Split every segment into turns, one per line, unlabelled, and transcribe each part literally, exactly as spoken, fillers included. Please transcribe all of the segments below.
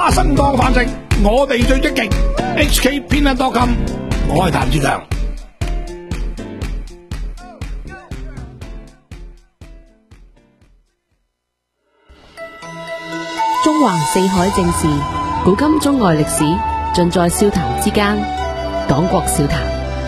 花生當飯食，我哋最積極。H K 偏袒多金，我係譚志強。
中橫四海正事，古今中外歷史，盡在笑談之間。廣國笑談。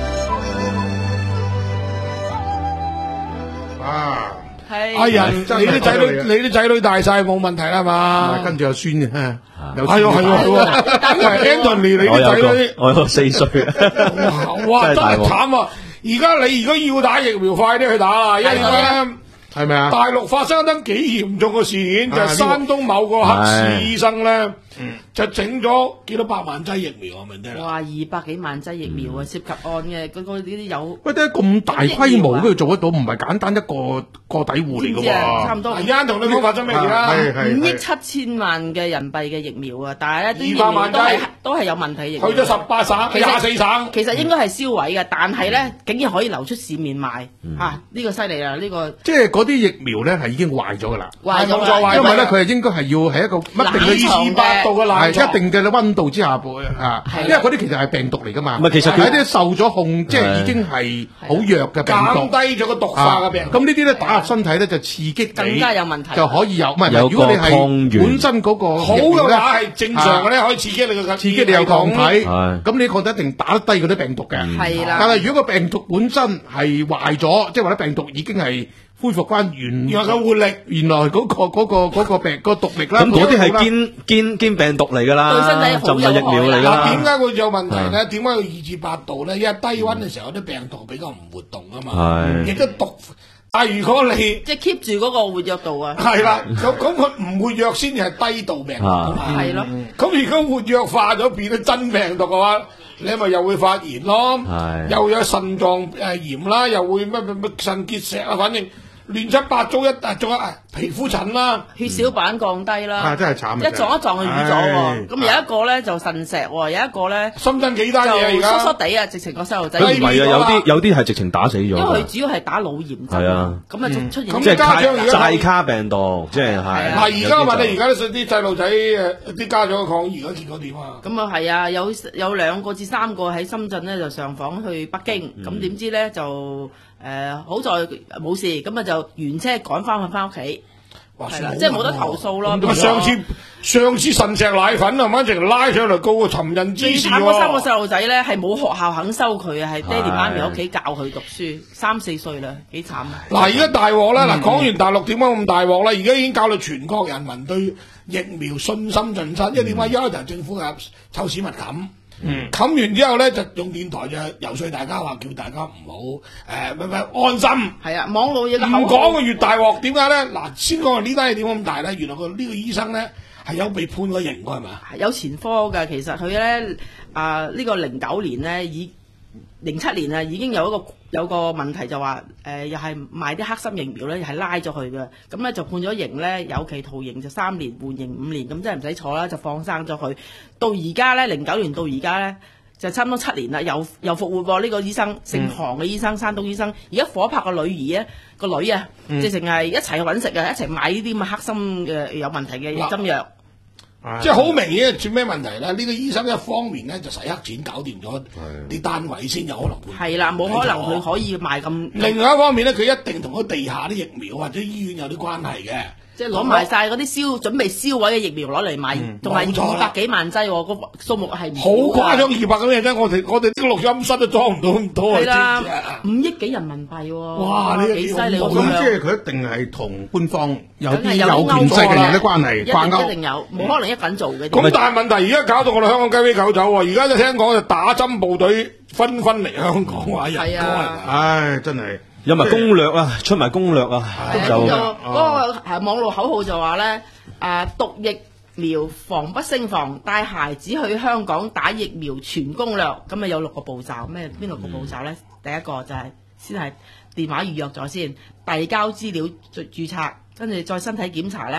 啊，係阿仁，你啲仔女，你啲仔女大晒冇問題啦嘛？
跟住有孫嘅，
係喎係喎係喎 ，Anthony 你啲仔女，
我有四歲，
哇真係慘啊！而家你如果要打疫苗，快啲去打啦，因為咧。
係咪啊？
大陸發生一單幾嚴重嘅事件，就係山東某個黑市醫生咧，就整咗幾多百萬劑疫苗，我明聽啦。
哇，二百幾萬劑疫苗啊，涉及案嘅嗰個呢啲有。
喂，點解咁大規模都要做得到？唔係簡單一個個底戶嚟嘅喎。
差唔多。
而家同你講發生咩事啦？
五億七千萬嘅人幣嘅疫苗啊，但係咧
二百萬劑
都係有問題疫苗。
去咗十八省、廿四省。
其實應該係銷毀嘅，但係咧竟然可以流出市面賣，嚇呢個犀利啦！呢個
即係嗰啲疫苗咧係已經壞咗㗎啦，
壞咗
啦，
因為咧佢係應該係要喺一個一定嘅二千八度嘅冷藏，係一定嘅溫度之下播啊，因為嗰啲其實係病毒嚟㗎嘛。
唔係，其實佢
啲受咗控，即係已經係好弱嘅病毒，
減低咗個毒化嘅病毒。
咁呢啲咧打入身體咧就刺激你，
更加有問題，
就可以有。唔係，如果你係本身嗰個
好嘅話係正常嘅咧，可以刺激你個
刺激你有抗體，咁你抗體一定打得低嗰啲病毒嘅。
係啦。
但係如果個病毒本身係壞咗，即係話啲病毒已經係恢復翻原
原來嘅活力，
原來嗰個嗰個嗰個病個毒力啦。
咁嗰啲係堅堅堅病毒嚟㗎啦，就唔係疫苗嚟㗎啦。
點解會有問題咧？點解要二至八度咧？因為低溫嘅時候啲病毒比較唔活動啊嘛，亦都毒。但係如果你
即係 keep 住嗰個活躍度啊，
係啦，咁咁佢唔活躍先至係低度病毒啊嘛，
係咯。
咁如果活躍化咗變咗真病毒嘅話，你咪又會發炎咯，又有腎臟誒炎啦，又會乜乜乜腎結石啊，反正亂七八糟一啊，仲有皮膚疹啦，
血小板降低啦，
啊真係慘！
一撞一撞就瘀咗喎。咁有一個咧就腎石喎，有一個咧
深圳幾單嘢而家
疏疏地啊，直情個細路仔。
唔係啊，有啲有啲係直情打死咗。因
為佢主要係打腦炎。係
啊，
咁啊出現
即係寨卡病毒，即係係。
嗱而家問你而家啲啲細路仔誒啲家長嘅抗議，而家結果點啊？
咁啊係啊，有有兩個至三個喺深圳咧就上訪去北京，咁點知咧就。誒、呃、好在冇事，咁啊就原車趕翻去翻屋企，係啦，即係冇得投訴咯。
咁上次上次腎石奶粉啊，一直拉上嚟告個尋人滋事喎。最慘嗰三個細路仔咧係冇學校肯收佢啊，係爹哋媽咪喺屋企教佢讀書，三四歲啦，幾慘啊！嗱，而家大鑊啦，嗱、嗯，講完大陸點解咁大鑊啦？而家已經搞到全國人民對疫苗信心盡失，因為點解？一開頭政府係臭屎密冚。嗯，冚完之後咧，就用電台就游說大家話，叫大家唔好誒，咪咪安心。係啊，網絡嘢唔講個越大鑊，點解咧？嗱，先講呢單嘢點解咁大咧？原來個呢個醫生咧係有被判過刑㗎，係咪啊？有前科㗎，其實佢咧啊呢個零九年咧已零七年啊已經有一個有個問題就話誒、呃、又係賣啲黑心疫苗咧，又係拉咗佢嘅，咁咧就判咗刑咧，有期徒刑就三年，緩刑五年，咁真係唔使坐啦，就放生咗佢。到而家咧，零九年到而家咧，就差唔多七年啦，又又復活喎。呢、這個醫生姓韓嘅醫生，山東醫生，而家火拍個女兒咧，個女啊，直情係一齊去揾食啊，一齊買呢啲咁嘅黑心嘅有問題嘅針藥。即係好明顯，算咩問題咧？呢、這個醫生一方面咧就使黑錢搞掂咗啲單位先有可能判。係啦，冇可能佢可以賣咁。另外一方面咧，佢一定同嗰地下啲疫苗或者醫院有啲關係嘅。即係攞埋晒嗰啲燒準備燒毀嘅疫苗攞嚟賣，同埋二百幾萬劑，個數目係好誇張，二百幾萬劑，我哋我哋啲錄音室都裝唔到咁多啊！係啦，五億幾人民幣喎！哇，呢幾犀利！咁
即係佢一定係同官方有啲有權勢嘅人嘅關係掛鈎，
一定有，冇可能一個人做嘅。
咁但係問題而家搞到我哋香港雞飛狗走喎！而家就聽講就打針部隊紛紛嚟香港話人多啊！
唉，真係。
有埋攻略啊，出埋攻略啊，就
嗰個係網絡口號就話咧，誒毒疫苗防不勝防，帶孩子去香港打疫苗全攻略。咁啊有六個步驟，咩邊六個步驟咧？嗯、第一個就係、是、先係電話預約咗先，遞交資料註註冊，跟住再身體檢查咧，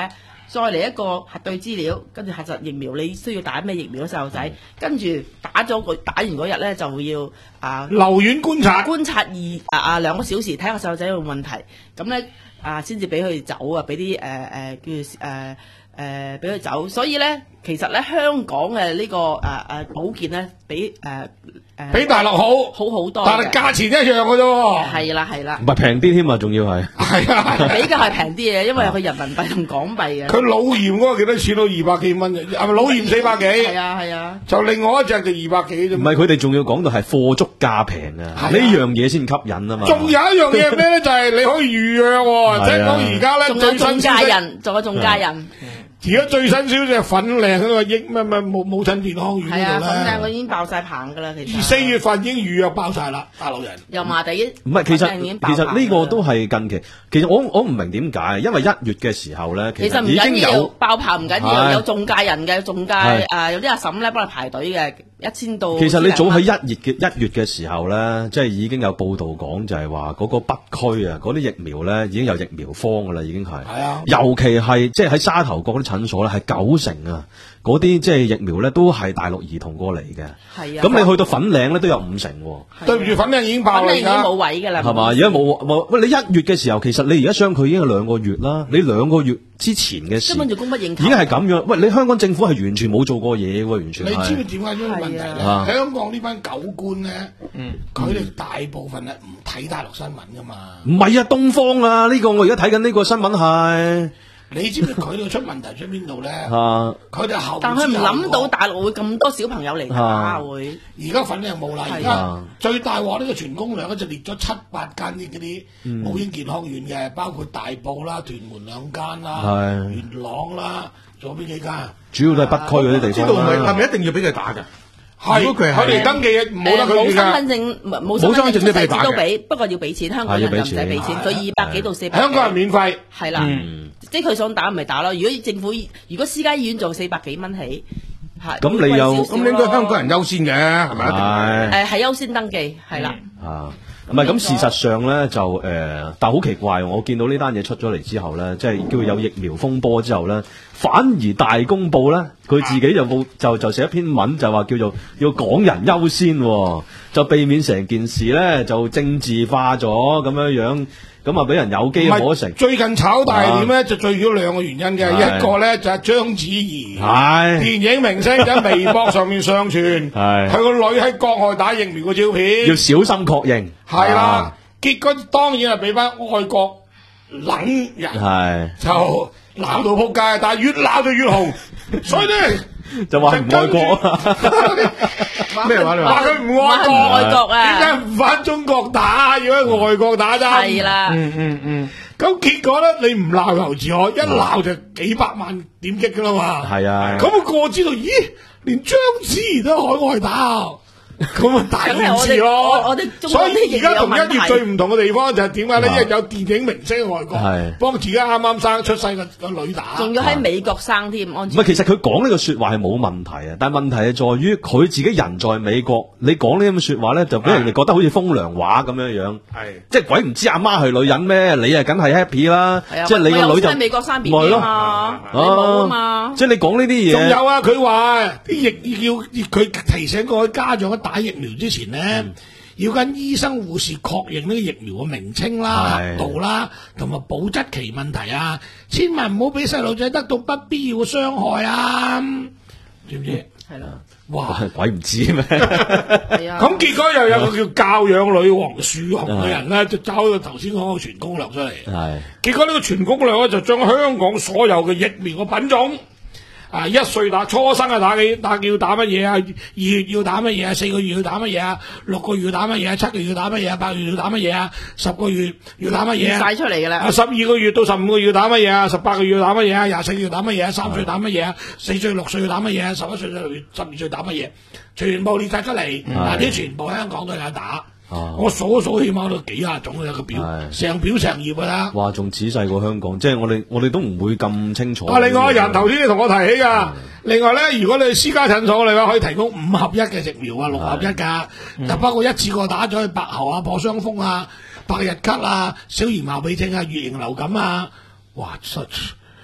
再嚟一個核對資料，跟住核實疫苗，你需要打咩疫苗嘅細路仔，跟住打咗個打完嗰日咧就要啊
留院觀察，
觀察二啊啊兩個小時，睇下細路仔有冇問題，咁咧啊先至俾佢走啊，俾啲誒誒叫做誒誒俾佢走。所以咧，其實咧香港嘅呢、這個誒誒、啊、保健咧，比誒誒
比大陸好
好好多，
但係價錢一樣嘅啫喎。
係啦係啦，
唔係平啲添啊，仲要係
係啊，
比較係平啲嘅，因為佢人民幣同港幣嘅。
佢腦炎嗰個幾多錢到二百幾蚊嘅，係咪腦炎四百幾？
係啊係啊，
就另外一隻就二百幾啫。
唔係佢哋仲要講到係貨足價平啊，呢樣嘢先吸引啊嘛。
仲有一樣嘢咩咧？就係你可以預約喎，即係講而家咧最新
中介人，仲有中介人。
而家最新消息係粉嶺嗰個益咩咩母母親健康院
係啊，
嗰度咧，
粉嶺我已經爆晒棚㗎啦，其實。
四月份已經預約爆晒啦，大陸人。
油麻地
唔係，其實其實呢個都係近期。其實我我唔明點解，因為一月嘅時候咧，其實已經有
爆棚唔緊要，有中介人嘅中介誒，有啲阿嬸咧幫你排隊嘅，一千到。
其實你早喺一月嘅一月嘅時候咧，即係已經有報道講，就係話嗰個北區啊，嗰啲疫苗咧已經有疫苗荒㗎啦，已經係。係啊。尤其係即係喺沙頭角嗰啲診所咧，係九成啊，嗰啲即係疫苗咧都係大陸兒童過嚟嘅。係啊。咁你去到粉嶺咧都有五成喎。對唔住，
粉嶺已經爆啦，
已經冇位㗎啦。
係嘛？而家冇冇喂，你一月嘅時候，其實你而家相距已經係兩個月啦。你兩個月之前嘅事，
根本就供不應求。
已經係咁樣。喂，你香港政府係完全冇做過嘢喎，完全。
你知唔知點解呢個問題咧？香港呢班狗官咧，佢哋大部分係唔睇大陸新聞㗎嘛。
唔係啊，東方啊，呢個我而家睇緊呢個新聞係。
你知唔知佢哋出問題出邊度咧？佢哋後，
但佢唔諗到大陸會咁多小朋友嚟打會。
而家粉嶺冇啦，而家最大鑊呢個全攻略咧就列咗七八間啲嗰啲母嬰健康院嘅，包括大埔啦、屯門兩間啦、元朗啦，仲有邊幾間？
主要都係北區嗰啲地方。
呢度係係咪一定要俾佢打㗎？
係，佢哋登記冇得佢
冇身份證，冇身份證出世紙都俾，不過要俾錢。香港人就唔使俾錢，佢二百幾到四百。
香港人免費。係
啦，即係佢想打咪打咯。如果政府如果私家醫院做四百幾蚊起，係
咁你又
咁應該香港人優先嘅係咪？
誒係優先登記係啦。
啊，唔係咁事實上咧就誒、呃，但係好奇怪，我見到呢單嘢出咗嚟之後咧，即係叫有疫苗風波之後咧，反而大公報咧，佢自己就報就就寫一篇文，就話叫做要港人優先、哦，就避免成件事咧就政治化咗咁樣樣，咁啊俾人有機可乘。
最近炒大點咧，就最主要兩個原因嘅，一個咧就係章子怡，電影明星喺微博上面上傳，佢個女喺國外打疫苗嘅照片，
要小心確認。
係啦，結果當然係俾翻外國撚人就鬧到撲街，但係越鬧就越紅，所以咧
就話唔愛國，
咩話？話佢唔愛國，愛國啊？點解唔返中國打，要喺外國打啫？
係啦，
嗯嗯嗯。咁結果咧，你唔鬧由自可，一鬧就幾百萬點擊噶啦嘛。係啊。咁個個知道，咦？連章子怡都喺海外打。咁啊大件事咯，所以而家同一月最唔同嘅地方就係點解咧？因為有電影明星喺外國幫自己啱啱生出世嘅個女打，
仲要喺美國生添，安全。
唔係，其實佢講呢個說話係冇問題啊，但係問題係在於佢自己人在美國，你講呢咁嘅說話咧，就俾人哋覺得好似風涼話咁樣樣。係，即係鬼唔知阿媽係女人咩？你啊梗係 happy 啦，即係你個女就
喺美國生 B B 啊嘛，你冇啊嘛。
即係你講呢啲嘢，
仲有啊！佢話啲疫要佢提醒各位家長打疫苗之前咧，嗯、要跟醫生護士確認呢個疫苗嘅名稱啦、額度啦，同埋保質期問題啊，千萬唔好俾細路仔得到不必要嘅傷害啊！知唔知？係啦、嗯，哇！
鬼唔知咩？
係啊！
咁結果又有個叫教養女王樹紅嘅人咧，就找到頭先講個全攻略出嚟。係。結果呢個全攻略咧，就將香港所有嘅疫苗嘅品種。啊！一歲打初生啊，打幾打要打乜嘢啊？二月要打乜嘢啊？四個月要打乜嘢啊？六個月要打乜嘢啊？七個月要打乜嘢啊？八個月要打乜嘢啊？十個月要打乜嘢啊？
晒出嚟㗎啦！
啊！十二個月到十五個月要打乜嘢啊？十八個月要打乜嘢啊？廿四個月要打乜嘢啊？三歲打乜嘢啊？四歲六歲要打乜嘢啊？十一歲到十二歲打乜嘢？全部列晒出嚟，嗱啲全部香港都有打。啊、我數一數起碼都幾廿種嘅個表，成表成頁㗎啦。
哇，仲仔細過香港，即係我哋我哋都唔會咁清楚。
啊，另外人頭先你同我提起㗎，另外咧，如果你私家診所你話可以提供五合一嘅疫苗啊，六合一㗎，就包括一次過打咗去白喉啊、破傷風啊、百日咳啊、小兒麻痹症啊、乙型流感啊，哇出！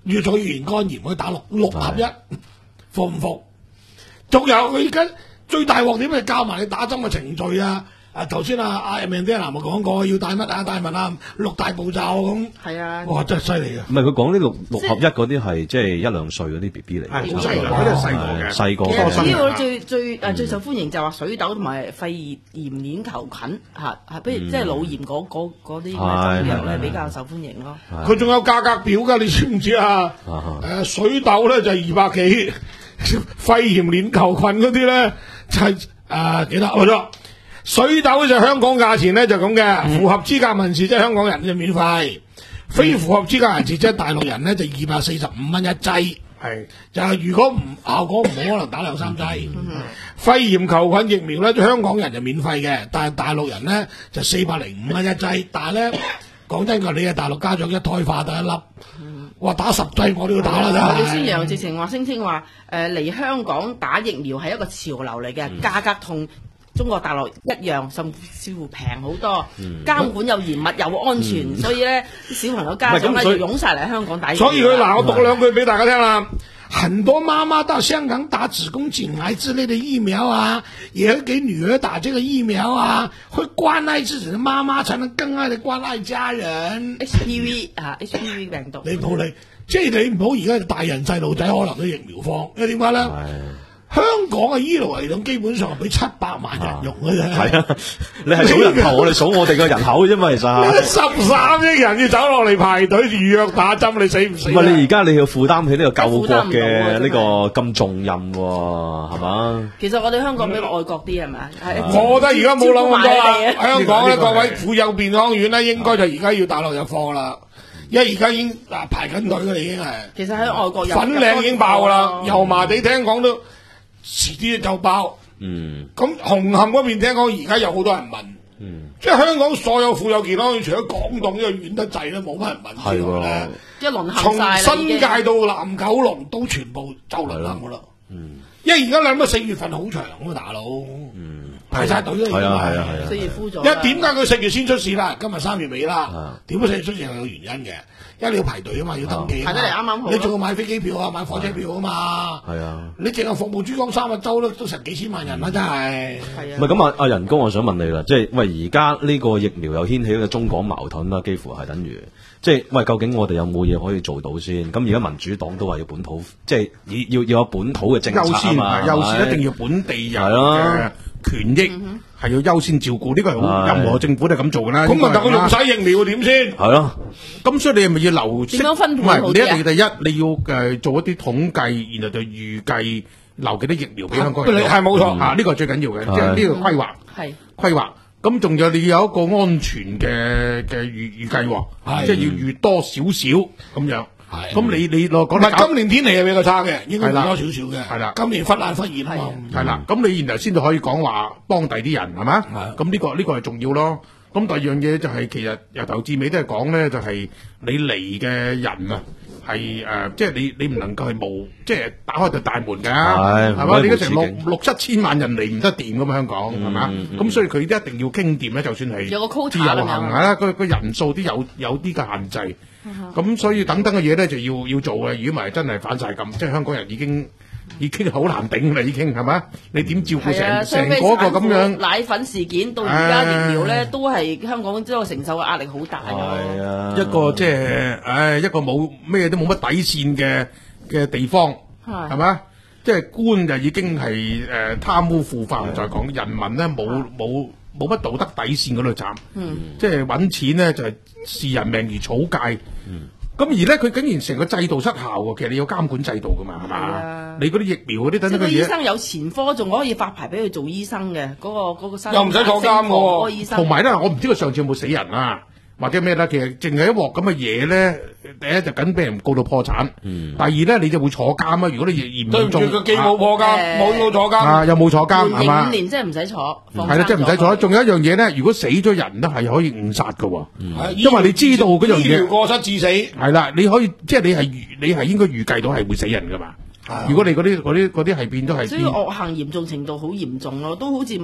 乙狀腺肝炎可以打六六合一，服唔服？仲有佢而家最大鑊點係教埋你打針嘅程序啊！啊頭先啊阿 Mandela 咪講過要帶乜啊帶乜啊六大步驟咁。係啊！哇真係犀利啊！
唔係佢講呢六六合一嗰啲係即係一兩歲嗰啲 B B 嚟，
係好細個，嗰啲係細個嘅，
細個。
其實主要最最誒最受歡迎就話水痘同埋肺炎鏈球菌嚇係，不如即係腦炎嗰嗰嗰啲針藥咧比較受歡迎咯。
佢仲有價格表㗎，你知唔知啊？誒水痘咧就係二百幾，肺炎鏈球菌嗰啲咧就係誒幾多？冇錯。水痘就香港價錢咧就咁嘅，符合資格人士即係香港人就免費，非符合資格人士即係大陸人咧就二百四十五蚊一劑，係就係如果唔效果唔好，可能打兩三劑。肺炎球菌疫苗咧，香港人就免費嘅，但係大陸人咧就四百零五蚊一劑。但係咧講真㗎，你係大陸家長一胎化得一粒，哇打十劑我都要打啦真係。
李宣揚直情話聲稱話誒嚟香港打疫苗係一個潮流嚟嘅，價格同中國大陸一樣，甚至乎平好多，監管又嚴密又安全，所以咧小朋友家長咧要湧晒嚟香港打疫苗。
所以佢嗱，我讀兩句俾大家聽啦。很多媽媽到香港打子宮頸癌之類的疫苗啊，也會給女兒打這個疫苗啊，會關愛自己的媽媽，才能更愛地關愛家人。
H P V 啊 ，H P V 病毒。
你唔好理，即係你唔好而家大人細路仔可能都疫苗荒，因為點解咧？香港嘅醫療系統基本上係俾七百萬人用嘅啫。係啊，
你係數人頭，我哋數我哋嘅人口啫嘛，其實。
十三億人要走落嚟排隊預約打針，你死唔死？
唔係你而家你要負擔起呢個救國嘅呢個咁重任喎，係嘛？
其實我哋香港比外國啲係咪？
我覺得而家冇諗咁多啦。香港咧，各位婦幼健康院咧，應該就而家要大陸入貨啦。因為而家已經嗱排緊隊㗎啦，已經係。
其實喺外國有
粉嶺已經爆㗎啦，油麻地聽講都。遲啲就爆，嗯，咁紅磡嗰邊聽講而家有好多人問，嗯，即係香港所有婦幼健康院，除咗港島呢個遠得滯咧，冇乜人問之外咧，
一輪行晒啦，
從新界到南九龍都全部就輪行㗎啦，嗯，因為而家諗到四月份好長啊，大佬，嗯，排晒隊都係啊係啊係啊，
四月敷咗，
因為點解佢四月先出事啦？今日三月尾啦，點解四月出事係有原因嘅？因為你要排隊啊嘛，要登記，
排得嚟啱啱好。
你仲要買飛機票啊，買火車票啊嘛。係啊，你淨係服務珠江三角洲都都成幾千萬人啦，真係。係啊。唔係
咁啊，阿仁哥，我想問你啦，即係喂，而家呢個疫苗又掀起一個中港矛盾啦，幾乎係等於，即係喂，究竟我哋有冇嘢可以做到先？咁而家民主黨都話要本土，即係要要要有本土嘅政策啊嘛，
優先一定要本地人嘅權益係要優先照顧，呢個係好任何政府都係咁做㗎啦。
咁問題佢用晒疫苗點先？
係咯。
咁所以你係咪要留息？
點樣分配好啲啊？
唔係，你一定第一你要誒做一啲統計，然後就預計留幾多疫苗俾香港人。
係冇錯
啊，呢個係最緊要嘅，即係呢個規劃。係規劃。咁仲有你要有一個安全嘅嘅預預計喎，即係要預多少少咁樣。係，咁你你攞講
唔係今年天氣係比較差嘅，應該多少少嘅。
係啦，
今年忽冷忽熱啊嘛。
係啦，咁你然後先至可以講話幫第啲人係嘛？咁呢個呢個係重要咯。咁第二樣嘢就係其實由頭至尾都係講咧，就係你嚟嘅人啊，係誒，即係你你唔能夠係冇，即係打開對大門㗎，係嘛？你而家成六六七千萬人嚟唔得掂咁香港係嘛？咁所以佢一定要傾掂咧，就算係
有個 quota
自由行啊，個個人數都有有啲嘅限制。咁所以等等嘅嘢咧就要要做嘅，如果唔係真係反晒咁，即係香港人已經已經好難頂啦，已經係嘛？你點照顧成成嗰個咁樣
奶粉事件到而家疫苗咧，都係香港即係承受嘅壓力好大
係啊，一個即係唉，一個冇咩都冇乜底線嘅嘅地方係嘛？即係官就已經係誒貪污腐化，再講人民咧冇冇冇乜道德底線嗰度站，嗯，即係揾錢咧就係視人命如草芥，嗯，咁而咧佢竟然成個制度失效喎，其實你有監管制度噶嘛，係嘛？你嗰啲疫苗嗰啲等等嘅嘢，
醫生有前科仲可以發牌俾佢做醫生嘅，嗰、嗰個嗰、嗰個
又唔使坐監嘅
喎，
同埋咧，我唔知佢上次有冇死人啊？或者咩啦？其實淨係一鑊咁嘅嘢咧，第一就緊俾人告到破產，嗯、第二咧你就會坐監啊！如果你嚴嚴重，
佢既冇破監，冇冇、呃、坐監，
啊又冇坐監係嘛？
五年即係唔使坐，
係啦，即係唔使坐。仲有一樣嘢咧，如果死咗人咧係可以誤殺㗎喎，嗯、因為你知道嗰樣嘢，醫療
過失致死
係啦，你可以即係你係預你係應該預計到係會死人㗎嘛。如果你嗰啲嗰啲嗰啲係變咗係，
所以惡行嚴重程度好嚴重咯，都好似。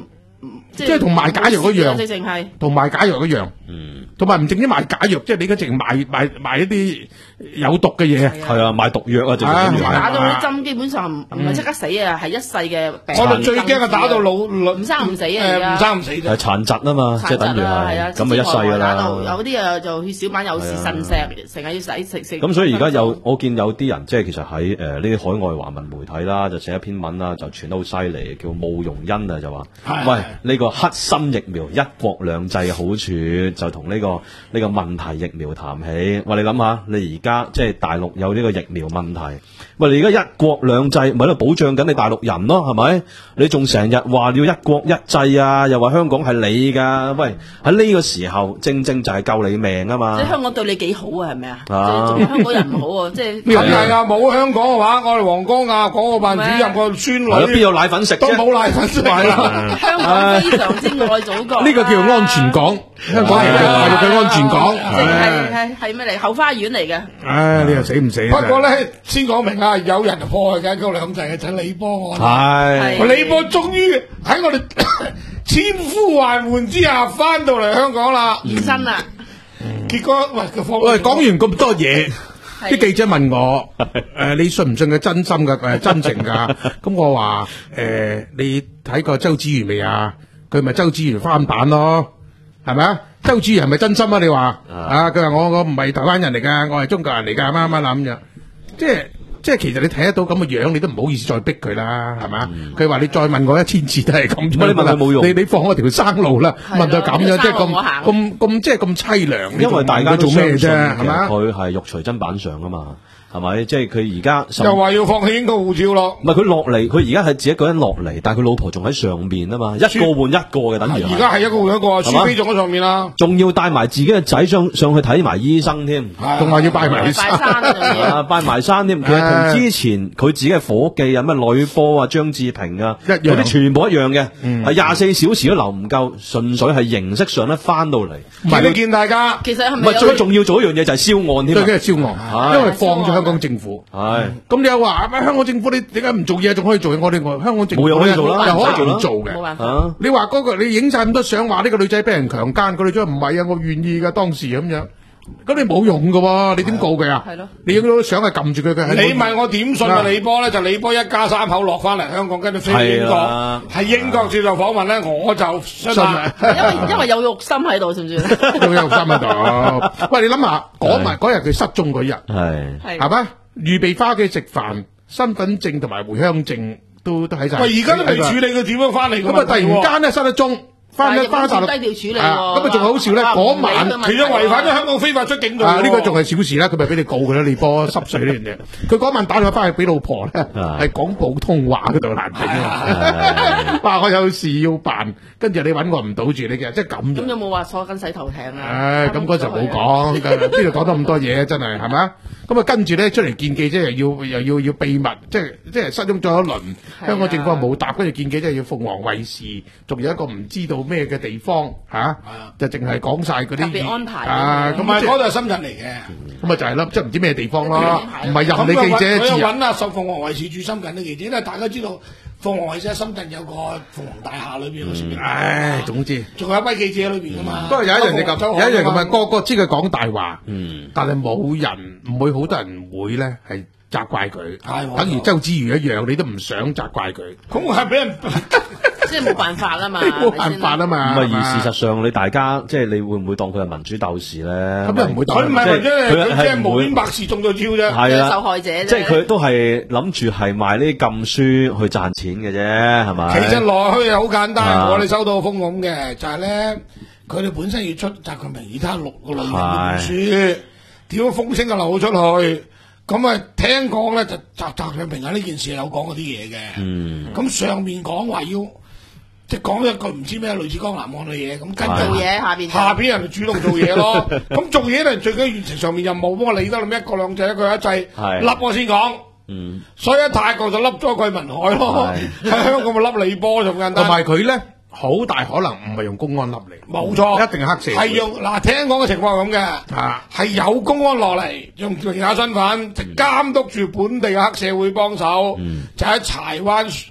即
係同賣假藥一樣，
直情係
同賣假藥一樣。
嗯，
同埋唔淨止賣假藥，即係你而家淨賣賣賣一啲有毒嘅嘢。
係啊，賣毒藥啊，直
情打到啲針，基本上唔唔係即刻死啊，係一世嘅病。
我哋最驚係打到老
唔生唔死啊，
唔生唔死
係殘疾啊嘛，即係等於係咁咪一世㗎啦。
有啲啊就血小板有事腎石，成日要洗食食。
咁所以而家有我見有啲人即係其實喺誒呢啲海外華文媒體啦，就寫一篇文啦，就傳得好犀利，叫慕容恩啊，就話喂呢個黑心疫苗一國兩制嘅好處，就同呢個呢個問題疫苗談起。喂，你諗下，你而家即係大陸有呢個疫苗問題，喂，你而家一國兩制咪喺度保障緊你大陸人咯，係咪？你仲成日話要一國一制啊，又話香港係你㗎，喂，喺呢個時候正正就係救你命啊嘛！
即係香港對你幾好啊，係咪啊？仲有香港人唔好啊，即係
咁係啊！冇香港嘅話，我哋黃江亞港澳辦主任個孫女
邊有奶粉食啫？
都冇奶粉食啦！
香港非常之愛祖國，
呢個叫安全港，香港係大陸嘅安全港，
係係係咩嚟？後花園嚟嘅。
唉，你又死唔死？
不過咧，先講明啊，有人破壞緊一國兩制嘅就係李波案。
係
李波終於喺我哋千呼萬喚之下翻到嚟香港啦，
現身啦。
結果喂，
喂，講完咁多嘢，啲記者問我誒，你信唔信佢真心噶？誒，真情噶？咁我話誒，你睇過周子瑜未啊？佢咪周子瑜翻版咯，係咪啊？周子瑜係咪真心啊？你話啊？佢話我我唔係台灣人嚟噶，我係中國人嚟噶，啱啱諗咗，即係。即係其實你睇得到咁嘅樣，你都唔好意思再逼佢啦，係嘛？佢話、嗯、你再問我一千次都係咁樣。你問佢冇用，你你放我條生路啦，問到咁樣，即係咁咁咁，即係咁凄涼。
因為大家
做咩啫？係嘛？
佢係肉隨砧板上啊嘛。係咪？即係佢而家
又話要放棄英國護照咯？
唔係佢落嚟，佢而家係自己一個人落嚟，但係佢老婆仲喺上面啊嘛，一個換一個嘅，等於
而家係一個換一個，書飛仲喺上面啦，
仲要帶埋自己嘅仔上上去睇埋醫生添，
仲話要拜埋山，
啊拜埋山添。其實同之前佢自己嘅伙計啊，咩呂波啊、張志平啊，嗰啲全部一樣嘅，係廿四小時都留唔夠，純粹係形式上咧翻到嚟。
唔係你見大家，
其實係
唔係最重要做一樣嘢就係銷案添，
最緊係銷案，因為放咗香港政府。係，咁你又話咩？香港政府你點解唔做嘢，仲可以做嘢？我哋我香港政府
冇嘢可以做啦，
又可能唔做嘅。
冇辦法。
你話嗰個你影晒咁多相，話呢個女仔俾人強姦，個女仔唔係啊，我願意噶當時咁樣。咁你冇用噶喎，你點告佢啊？係咯。你影到啲相係撳住佢嘅。
你問我點信啊？李波咧就李波一家三口落翻嚟香港，跟住飛英國，係英國接受訪問咧，我就信啦。
因為因為有肉心喺度，算唔算？
有肉心喺度。喂，你諗下，嗰日嗰日佢失蹤嗰日，
係
係
係嘛？預備翻屋企食飯，身份證同埋回鄉證都都喺晒。
喂，而家都未處理佢點樣翻嚟？
咁啊，突然間咧失咗蹤。翻一翻大陸
低調處理喎，
咁啊仲好笑咧！嗰晚
其實違反咗香港非法出境罪。
啊，呢個仲係小事啦，佢咪俾你告佢啦，你波濕碎呢樣嘢。佢嗰晚打電話翻去俾老婆咧，係講普通話嗰度難頂啊！話我有事要辦，跟住你揾我唔到住你嘅，即係咁。
咁有冇話坐緊洗頭艇啊？
唉，咁嗰時冇講，邊度講得咁多嘢真係係咪？咁啊跟住咧出嚟見記者又要又要要秘密，即係即係失蹤咗一輪，香港政府冇答，跟住見記者要鳳凰衛視，仲有一個唔知道咩嘅地方吓，就淨係講晒嗰啲
特別安排
啊，咁啊嗰度係深圳嚟嘅，
咁啊就係咯，即係唔知咩地方咯，唔係任你記者自由。
佢又揾啊，受鳳凰衛視駐深圳啲記者，因為大家知道鳳凰衛視喺深圳有個鳳凰大廈裏邊，
唉，總之仲
有一班記者喺裏邊噶嘛。
不過有一樣嘢咁，有一樣咁啊，個個知佢講大話，嗯，但係冇人唔會好多人會咧係責怪佢，等於周子瑜一樣，你都唔想責怪佢。
咁我係俾人。
即係冇辦法啦嘛，
冇辦法啊嘛。
唔係，而事實上你大家即係你會唔會當佢係民主鬥士咧？
咁又唔會當
佢唔係，佢佢即係無端白事中咗招啫，
係啦，
受害者啫。
即係佢都係諗住係賣呢啲禁書去賺錢嘅啫，係咪？
其實來去又好簡單，我哋收到封咁嘅，就係咧，佢哋本身要出習近平以他六個女人嘅書，點樣風聲就流出去。咁啊，聽講咧就習習近平喺呢件事有講嗰啲嘢嘅。嗯。咁上面講話要。即係講一句唔知咩類似江南岸嘅嘢，咁跟
住做嘢下邊
下邊人就主動做嘢咯。咁做嘢咧最緊要完成上面任務，幫我理得咁一國兩制一國一制，笠我先講。嗯，所以喺泰國就笠咗桂民海咯，喺香港咪笠李波就咁簡單。
同埋佢咧好大可能唔係用公安笠嚟，
冇錯，
一定係黑社會。係
用嗱，聽講嘅情況係咁嘅，啊，係有公安落嚟用其他身份，就監督住本地嘅黑社會幫手，就喺柴灣。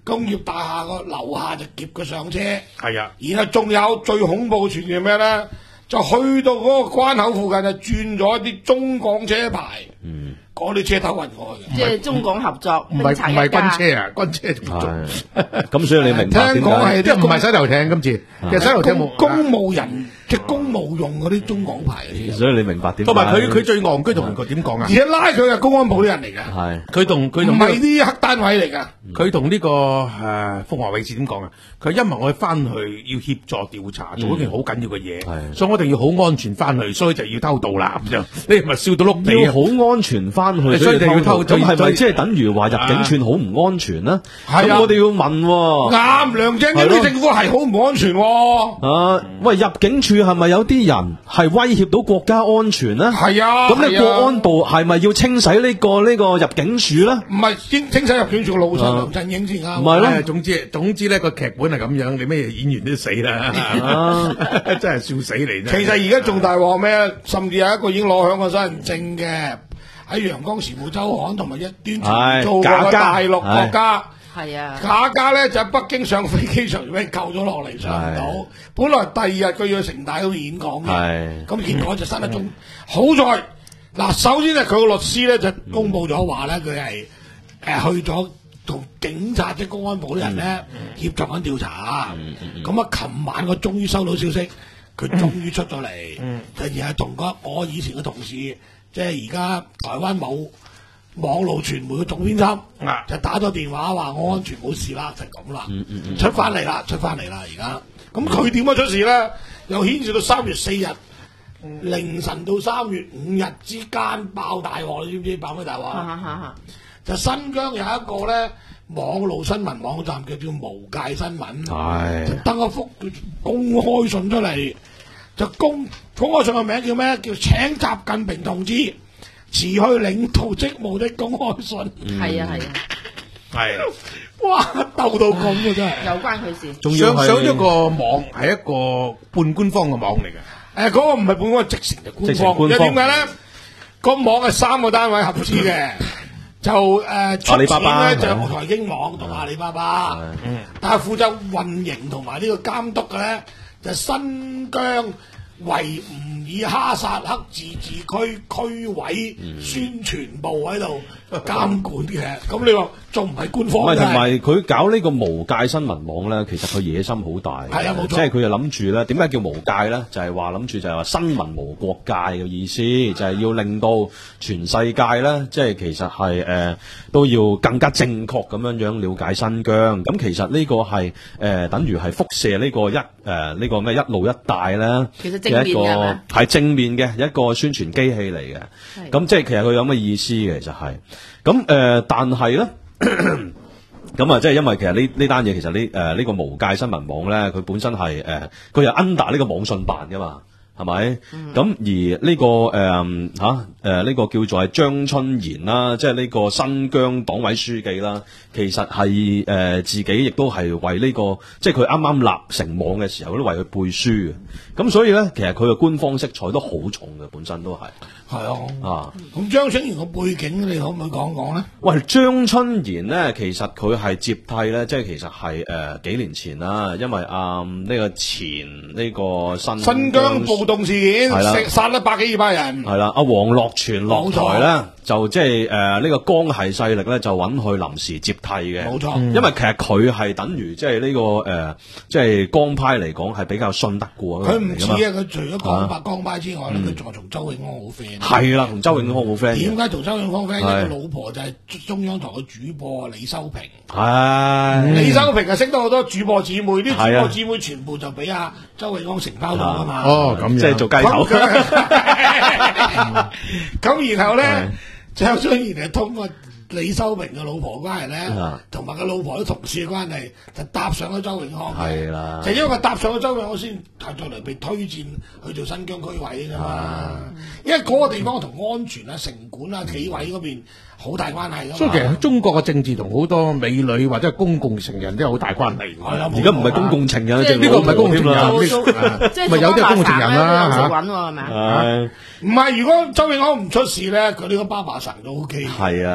工業大廈個樓下就劫佢上車。
係啊，
然後仲有最恐怖傳係咩咧？就去到嗰個關口附近就轉咗一啲中港車牌。嗯。嗰啲車頭運過去嘅，
即係中港合作，
唔係唔係軍車啊，軍車仲做。
咁所以你明白
聽講係
即係唔係洗頭艇今次，其實洗頭艇冇
公務人即係公務用嗰啲中港牌嘅。
所以你明白點？
同埋佢佢最戇居同佢點講啊？
而且拉佢係公安部啲人嚟㗎，
係
佢同佢同
唔係啲黑單位嚟㗎。
佢同呢個誒鳳凰衛視點講啊？佢因為我哋翻去要協助調查，做一件好緊要嘅嘢，所以我哋要好安全翻去，所以就要偷渡啦咁樣。你咪笑到碌地
要好安全翻去，
所以就要偷。
咁係咪即係等於話入境處好唔安全呢？
係
啊，我哋要問喎。
啱，梁振英啲政府係好唔安全喎。
啊，喂，入境處係咪有啲人係威脅到國家安全呢？
係啊。
咁你國安部係咪要清洗呢個呢個入境處呢？
唔係清清洗入境處嘅老細梁振英先啱。
唔係咯，
總之總之咧個劇本係咁樣，你咩演員都死啦，真係笑死你啫。
其實而家仲大鑊咩？甚至有一個已經攞香港身份證嘅。喺陽光時報周刊同埋一端傳做過大陸國家，
係啊，
假家咧就喺北京上飛機場俾救咗落嚟上唔到，本來第二日佢要城大嗰度演講嘅，咁結果就失得蹤。好在嗱，首先咧佢個律師咧就公佈咗話咧，佢係誒去咗同警察即係公安部啲人咧協助緊調查，咁啊，琴晚我終於收到消息，佢終於出咗嚟，就而係同個我以前嘅同事。即係而家台灣某網絡傳媒嘅總編輯，啊、就打咗電話話我安全冇事啦，就咁啦，嗯嗯嗯、出翻嚟啦，出翻嚟啦而家。咁佢點樣出事咧？又牽涉到三月四日、嗯、凌晨到三月五日之間爆大鑊，你知唔知爆咩大鑊？啊啊、就新疆有一個咧網絡新聞網站叫做無界新聞，哎、就登一幅公開信出嚟。就公公開上個名叫咩？叫請習近平同志辭去領導職務的公開信。
係啊係啊，
係
哇鬥到咁嘅真係，
有關佢事。
仲上上咗個網係一個半官方嘅網嚟嘅。誒，嗰個唔係半官，直情就官方。因為點解咧？個網係三個單位合資嘅，就誒出錢咧就財經網同阿里巴巴，但係負責運營同埋呢個監督嘅咧。就新疆維吾爾哈薩克自治區區委宣傳部喺度監管嘅，咁你話仲唔係官方？唔係，
同埋佢搞呢個無界新聞網咧，其實佢野心好大。
係啊，冇錯。
即係佢就諗住咧，點解叫無界咧？就係話諗住就係話新聞無國界嘅意思，就係、是、要令到全世界咧，即係其實係誒、呃、都要更加正確咁樣樣了解新疆。咁其實呢個係誒、呃、等於係輻射呢個一誒呢、呃這個咩一路一帶咧，
其實正面嘅
係正面嘅一個宣傳機器嚟嘅。咁即係其實佢有乜意思嘅？其實係咁誒，但係咧。咁啊，即係因為其實呢呢單嘢，其實呢誒呢個無界新聞網咧，佢本身係誒佢係 under 呢個網信辦噶嘛，係咪？咁、嗯、而呢、這個誒吓誒呢個叫做係張春賢啦，即係呢個新疆黨委書記啦，其實係誒、呃、自己亦都係為呢、這個，即係佢啱啱立成網嘅時候都為佢背書嘅。咁所以咧，其實佢嘅官方色彩都好重嘅，本身都係。
係啊，
啊，
咁張春賢個背景你可唔可以講講咧？
喂，張春賢咧，其實佢係接替咧，即係其實係誒、呃、幾年前啦，因為啊呢、呃這個前呢、這個新
新疆暴動事件，係啦，殺咗百幾二百人，
係啦，阿黃樂全落台咧，就即係誒呢個江系勢力咧，就揾佢臨時接替嘅，
冇錯，
因為其實佢係等於即係呢個誒、呃，即係江派嚟講係比較信得過。
佢唔似啊，佢除咗江派江派之外咧，佢仲係同周永康好 friend。
係啦，同周永康好 friend。
點解同周永康 friend？佢老婆就係中央台嘅主播李修平。
係
李修平係識得好多主播姊妹，啲主播姊妹全部就俾阿周永康承包咗啊嘛。
哦，咁
即係做雞頭。
咁然後咧，張春賢係通過李修平嘅老婆關係咧，同埋個老婆啲同事嘅關係，就搭上咗周永康。係啦，就因為佢搭上咗周永康，先係再嚟被推薦去做新疆區委㗎嘛。因為嗰個地方同安全啊、城管啊、紀委嗰邊好大關係㗎嘛。
所以其實中國嘅政治同好多美女或者係公共情人都有好大關係。
係啦，
而家唔係公共情人，
即係呢個唔係公共情人，
即係
咪有啲係公共情人啦嚇。
揾喎係咪啊？
唔係，如果周永康唔出事咧，佢呢個爸爸神都 O K。
係啊，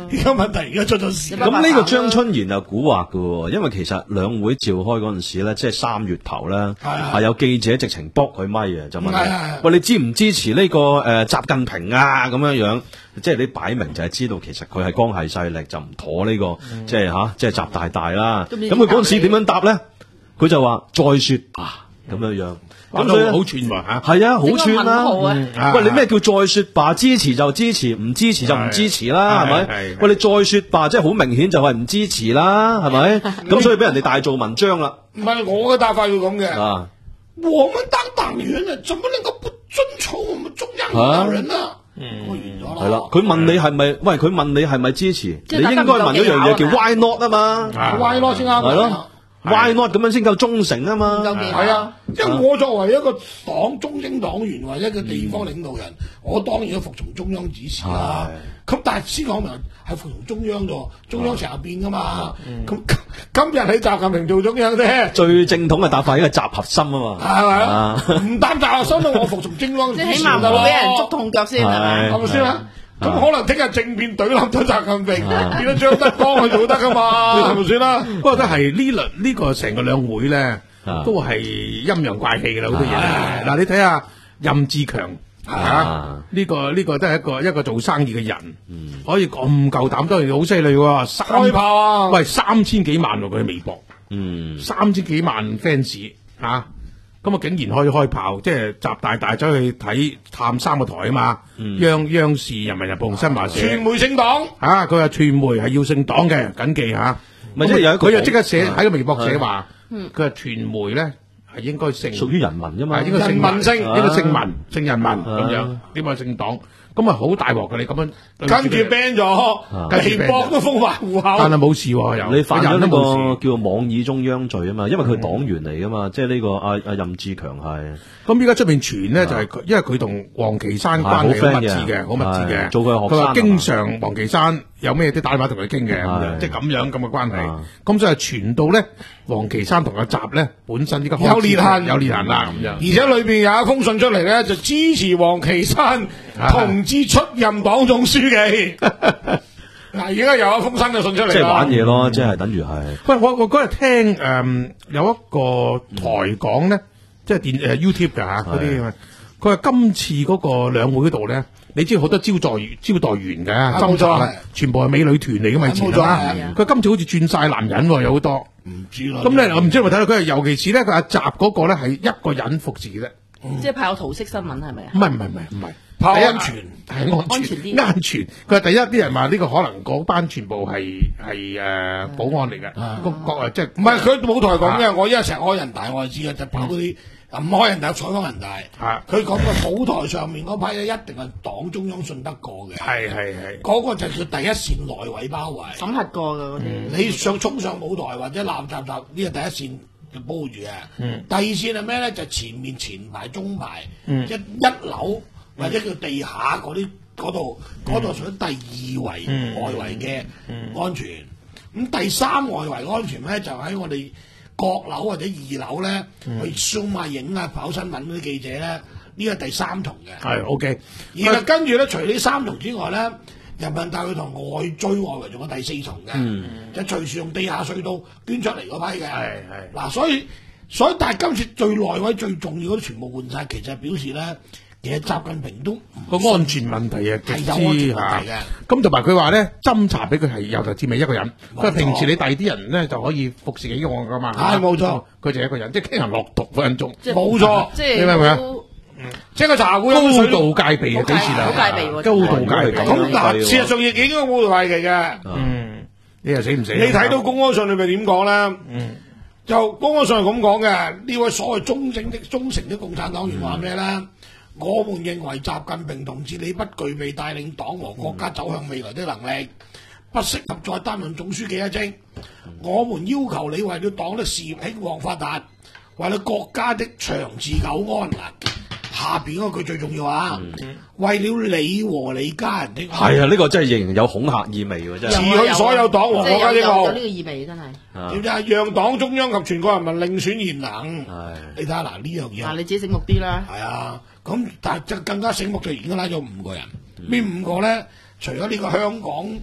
而家問題而家出咗事。
咁呢個張春賢就蠱惑㗎喎，因為其實兩會召開嗰陣時咧，即係三月頭咧，係有記者直情卜佢咪嘅，就問佢：喂，你支唔支持呢個誒習近平啊？咁樣樣，即係你擺明就係知道其實佢係江系勢力，就唔妥呢個，即係吓，即係習大大啦。咁佢嗰陣時點樣答咧？佢就話再說吧咁樣樣。
咁所以好串喎嚇，
係啊，好串啦。喂，你咩叫再說吧？支持就支持，唔支持就唔支持啦，係咪？喂，你再說吧，即係好明顯就係唔支持啦，係咪？咁所以俾人哋大做文章啦。
唔係我嘅答法要咁嘅。
啊，
我們當黨員啊，怎麼能夠不遵從我們中央領導人啊？嗯，完咗啦。
係啦，佢問你係咪？喂，佢問你係咪支持？你應該問一樣嘢叫 Why not 啊嘛
？Why not 先啱。
係咯。Why not 咁樣先夠忠誠啊嘛？
係啊，因為我作為一個黨中英黨員或者一個地方領導人，嗯、我當然要服從中央指示啦。咁但係先講明係服從中央啫，中央成日變噶嘛。咁、嗯、今日喺習近平做中央啫。
最正統嘅答法應該係習核心啊嘛。
係咪啊？唔擔習核心咯，我服從中央指示。
即係起碼唔會俾人捉痛腳先係咪？
係咪先啊？咁可能聽日正面懟冧咗習近平，變咗張德江去做得噶嘛，係咪算啦？
不過都係呢輪呢個成個兩會咧，都係陰陽怪氣噶啦，好多嘢。嗱，你睇下任志強啊，呢個呢個都係一個一個做生意嘅人，可以咁夠膽，當然好犀利喎，開炮啊！喂，三千幾萬喎，佢喺微博，嗯，三千幾萬 fans 吓。咁啊，竟然可以開炮，即係習大大走去睇探三個台啊嘛，嗯、央央視、人民日報、新華社，
傳媒姓黨
啊！佢話傳媒係要姓黨嘅，謹記嚇。咪即係有一個，佢就即刻寫喺個微博寫話，佢話傳媒咧係應該姓
屬於人民啫嘛，
應該姓
民姓，
應該姓民，姓人民咁樣，點解姓黨？咁啊好大鑊嘅，你咁樣
跟住 ban 咗，微博都封埋戶口，
但係冇事喎又。
你犯咗呢個叫做妄議中央罪啊嘛，因為佢黨員嚟噶嘛，即係呢個阿阿任志強係。咁依家出邊傳咧就係佢，因為佢同王岐山關係好密切嘅，好密切嘅。做佢學生，佢話經常王岐山有咩啲打電話同佢傾嘅，即係咁樣咁嘅關係。咁所以傳到咧，王岐山同阿習咧本身依家
有裂痕，
有裂痕啦咁樣。
而且裏邊有一封信出嚟咧，就支持王岐山同志出任黨總書記。嗱，而家有一封新嘅信出嚟啦。
即係玩嘢咯，即係等於係。
喂，我我嗰日聽誒有一個台講咧。即係電誒 YouTube 㗎嚇嗰啲，佢話今次嗰個兩會嗰度咧，你知好多招待員招待員嘅，冇錯，全部係美女團嚟㗎嘛，以前啦。佢今次好似轉晒男人喎，有好多。唔知啦。咁咧我唔知有冇睇到佢，尤其是咧佢阿習嗰個咧係一個人服侍嘅啫。
即係派有桃色新聞係咪啊？
唔係唔係唔係唔係，
派安全
係安全啲。安全。佢話第一啲人話呢個可能嗰班全部係係誒保安嚟嘅，個個誒即係
唔係佢舞台講嘅。我因為成日開人大，我係知嘅，就跑嗰啲。唔開人大採訪人大，佢講個舞台上面嗰批咧，一定係黨中央信得過嘅。係係係，嗰個就叫第一線內委包圍，
審核過嘅嗰啲。
你想衝上舞台或者攬雜雜，呢個第一線就包住嘅。嗯，第二線係咩咧？就前面前排、中排，嗯、一一樓或者叫地下嗰啲嗰度，嗰度屬於第二圍、嗯、外圍嘅安全。咁、嗯、第三外圍安全咧，就喺我哋閣樓或者二樓咧，嗯、去 zoom 啊、影啊、跑新聞嗰啲記者咧，呢個第三重嘅。
係 OK。
然後跟住咧，除呢三重之外咧，人民大會堂外最外圍仲有第四重嘅，嗯、就隨時用地下隧道捐出嚟嗰批嘅。係係。嗱，所以所以但係今次最內位最重要嗰啲全部換晒，其實表示咧，其實習近平都
個安全問題啊，
係有安全問題嘅。
咁同埋佢話咧，偵查俾佢係由頭至尾一個人。佢話平時你第二啲人咧就可以服侍幾個噶嘛。
係冇錯，
佢就一個人，即係驚人落毒嗰陣中。
冇錯，
即係
你明唔明啊？
即係個茶壺
高度戒備啊！幾時啦？
好戒備喎，
高度戒備。
咁嗱，事實上亦應該高度戒備嘅。
嗯，你又死唔死？
你睇到公安信裏邊點講咧？嗯，就公安信係咁講嘅。呢位所謂忠誠的忠誠的共產黨員話咩咧？我們認為習近平同志你不具備帶領黨和國家走向未來的能力，不適合再擔任總書記一職。我們要求你為了黨的事業興旺發達，為了國家的長治久安。下邊嗰句最重要啊！嗯、為了你和你家人的
係啊，呢、這個真係仍然有恐嚇意味喎，真係。
辭去所有黨和國家的好，
有呢個意味真係。
點解？讓黨中央及全國人民另選賢能。係你睇下嗱呢樣嘢。
嗱，你自己醒目啲啦。
係啊，咁但係就更加醒目就而家拉咗五個人。呢、嗯、五個咧，除咗呢個香港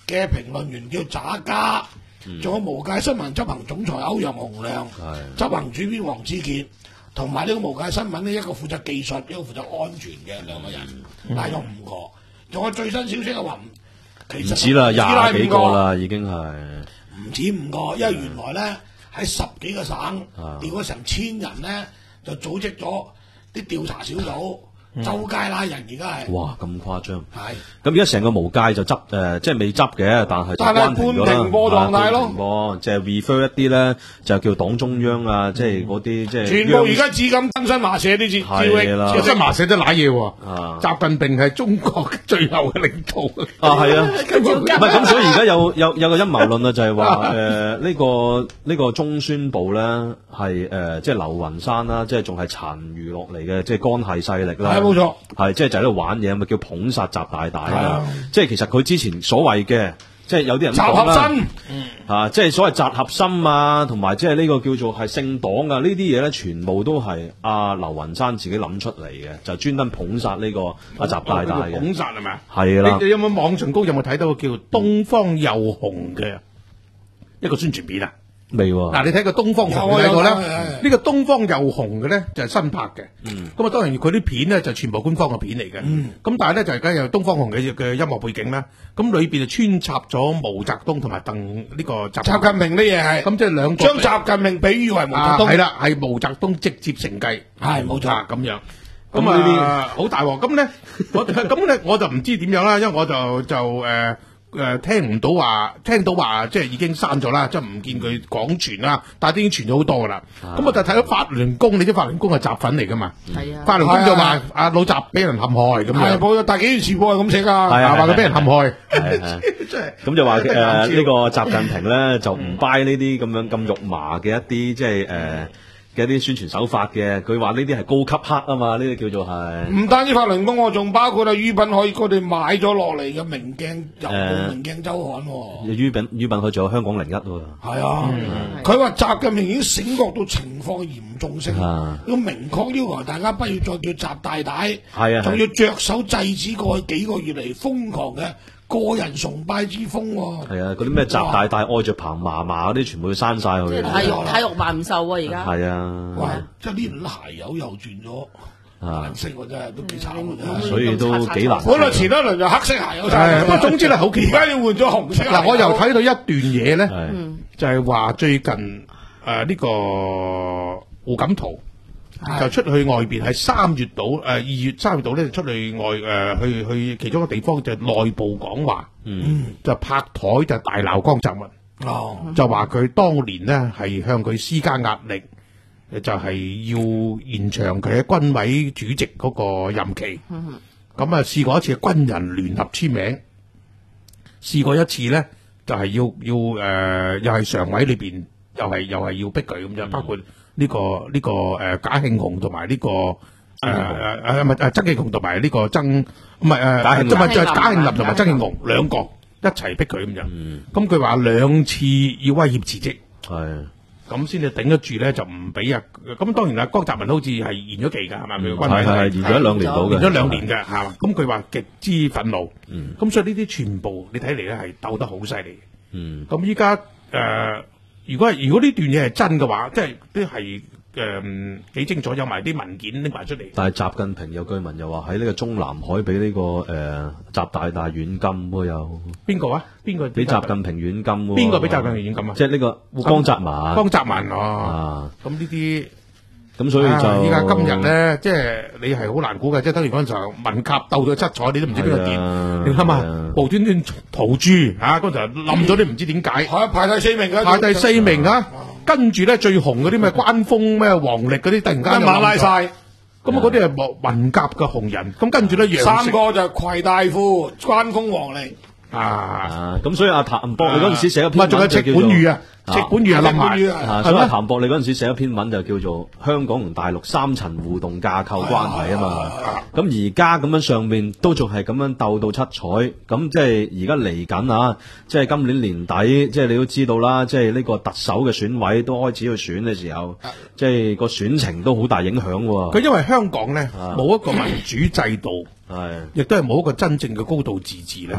嘅評論員叫渣家，仲、嗯、有無界新聞執行總裁歐陽洪亮，執行主編黃志傑，同埋呢個無界新聞呢，一個負責技術，一個負責安全嘅兩個人，帶咗五個，仲有最新消息嘅話，其實
唔止啦，廿幾個啦，已經係
唔止五個，因為原來咧喺十幾個省調咗成千人咧，就組織咗啲調查小組。周街拉人而家係，
哇咁誇張，
係
咁而家成個無界就執誒、呃，即係未執嘅，但係就關停咗啦，
半停播狀態咯，
即係 refer 一啲咧，就叫黨中央啊，即係嗰啲即係
全部而家只敢登新華社啲字，
係啦，
新華社都瀨嘢喎，習近平係中國最後嘅領導
啊，係啊，唔係咁，所以而家有有有個陰謀論啊，就係話誒呢個呢、這個中宣部咧係誒即係劉雲山啦，即係仲係殘餘落嚟嘅，即係干系勢力啦。
冇錯，
係即係就喺度玩嘢，咪叫捧殺習大大啊！即係其實佢之前所謂嘅，即係有啲人講啦，
集合心，
啊，即係所謂集合心啊，同埋即係呢個叫做係姓黨啊，呢啲嘢咧，全部都係阿劉雲山自己諗出嚟嘅，就專登捧殺呢個阿習大大嘅。
捧殺係咪？
係啦。
你有冇網上高有冇睇到個叫東方右雄嘅一個宣傳片啊？
未喎。
嗱，你睇個東方雄睇過咧？呢個東方右雄嘅咧就係新拍嘅。嗯。咁啊，當然佢啲片咧就全部官方嘅片嚟嘅。嗯。咁但係咧就而家有東方雄嘅嘅音樂背景啦。咁裏邊就穿插咗毛澤東同埋鄧呢個習
習近平呢嘢係。咁即係兩個。將習近平比喻為毛澤東。
係啦，係毛澤東直接承繼。
係冇錯
咁樣。咁啊，好大鑊。咁咧，我咁咧我就唔知點樣啦，因為我就就誒。誒、呃，聽唔到話，聽到話即係已經刪咗啦，即係唔見佢廣傳啦，但係都已經傳咗好多噶啦。咁、啊、我就睇到法輪功，你知法輪功係習粉嚟噶嘛？係啊，法輪功就話阿老習俾人陷害咁樣。係，但係幾時報係咁寫噶？係啊，話佢俾人陷害。係
即係咁就話誒呢個習近平咧就唔 buy 呢啲咁樣咁肉麻嘅一啲即係誒。呃嘅一啲宣傳手法嘅，佢話呢啲係高級黑啊嘛，呢啲叫做係。
唔單止法輪功，我仲包括啊于品海佢哋買咗落嚟嘅明鏡日報、明鏡週刊喎。
于品于品海仲有香港零一喎。
係啊，佢話習近平已經醒覺到情況嚴重性，要明確要求大家不要再叫習大大，係啊，仲要着手制止過去幾個月嚟瘋狂嘅個人崇拜之風喎。係
啊，嗰啲咩習大大愛着彭嫲嫲嗰啲，全部要刪晒佢。
即係體育體育萬唔受啊！而家
係啊，
哇！即係呢輪鞋油又轉咗顏色喎，真係都幾慘嘅，
所以都幾難。
本來前一輪就黑色鞋油，
不過總之咧好奇怪，
而家要換咗紅色。
嗱，我又睇到一段嘢咧，就係話最近誒呢個胡錦濤就出去外邊，係三月度誒二月三月度咧，就出去外誒、呃、去去其中一個地方就內部講話，嗯，就拍台就大鬧江澤民，哦，就話佢當年呢係向佢施加壓力，就係、是、要延長佢喺軍委主席嗰個任期，咁啊試過一次軍人聯合簽名，試過一次咧就係、是、要要誒、呃、又係常委裏邊又係又係要逼佢咁樣，包括。呢、這個呢、這個誒賈慶紅同埋呢個誒誒誒唔係誒曾慶紅同埋呢個曾唔係誒，賈慶就係就係賈慶林同埋曾慶紅兩個一齊逼佢咁樣。咁佢話兩次要威脅辭職，係咁先至頂得住咧，就唔俾啊。咁當然啦，江澤民好似係延咗期㗎，係咪？佢軍委
係延咗兩年到嘅，
延咗兩年嘅係嘛？咁佢話極之憤怒。咁、嗯、所以呢啲全部你睇嚟咧係鬥得好犀利。咁依家誒。如果係如果呢段嘢係真嘅話，即係都係誒幾清楚，有埋啲文件拎埋出嚟。
但係習近平有據聞又話喺呢個中南海俾呢、這個誒習、呃、大大軟禁喎，又
邊個啊？邊個
俾習近平軟禁喎？
邊個俾習近平軟禁啊？
即係呢個江澤民。
江澤民哦，咁呢啲
咁所以就
依家、啊、今日咧，即係你係好難估嘅，即係等於嗰陣時候文革鬥到七彩，你都唔知邊個掂。你諗下，無端端逃豬嚇，嗰陣時冧咗，你唔知點解。
係排第四名嘅，
排第四名啊！跟住咧最紅嗰啲咩關鋒咩王力嗰啲，突然間
馬拉晒。
咁啊嗰啲係文革嘅紅人。咁跟住咧，
三個就攜大夫、關鋒、王力。
啊，
咁所以阿譚博你嗰陣時寫一篇文，
仲有戚本禹啊，戚本禹啊冧埋，
所以阿譚博你嗰陣時寫一篇文就叫做香港同大陸三層互動架構關係啊嘛。咁而家咁樣上面都仲係咁樣鬥到七彩，咁即係而家嚟緊啊，即係今年年底，即係你都知道啦，即係呢個特首嘅選委都開始去選嘅時候，即係個選情都好大影響。
佢因為香港咧冇一個民主制度，係亦都係冇一個真正嘅高度自治咧。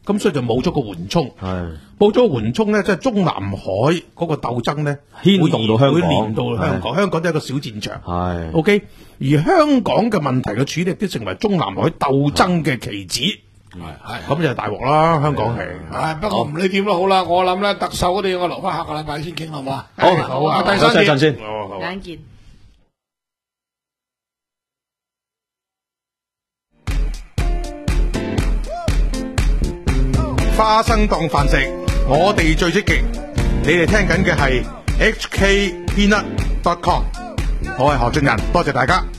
咁所以就冇咗個緩衝，
係
冇咗個緩衝咧，即係中南海嗰個鬥爭咧，
牽動到香港，
會連到香港，香港都係一個小戰場。
係
OK，而香港嘅問題嘅處理都成為中南海鬥爭嘅棋子。
係係
咁就大鑊啦，香港係。
唉，不過唔理點都好啦，我諗咧特首嗰啲我留翻下個禮拜先傾，好唔好啊？
好，
好啊，
第三
陣先。
眼見。
花生當飯食，我哋最積極。你哋聽緊嘅係 H K Peanut dot com， 我係何俊仁，多謝大家。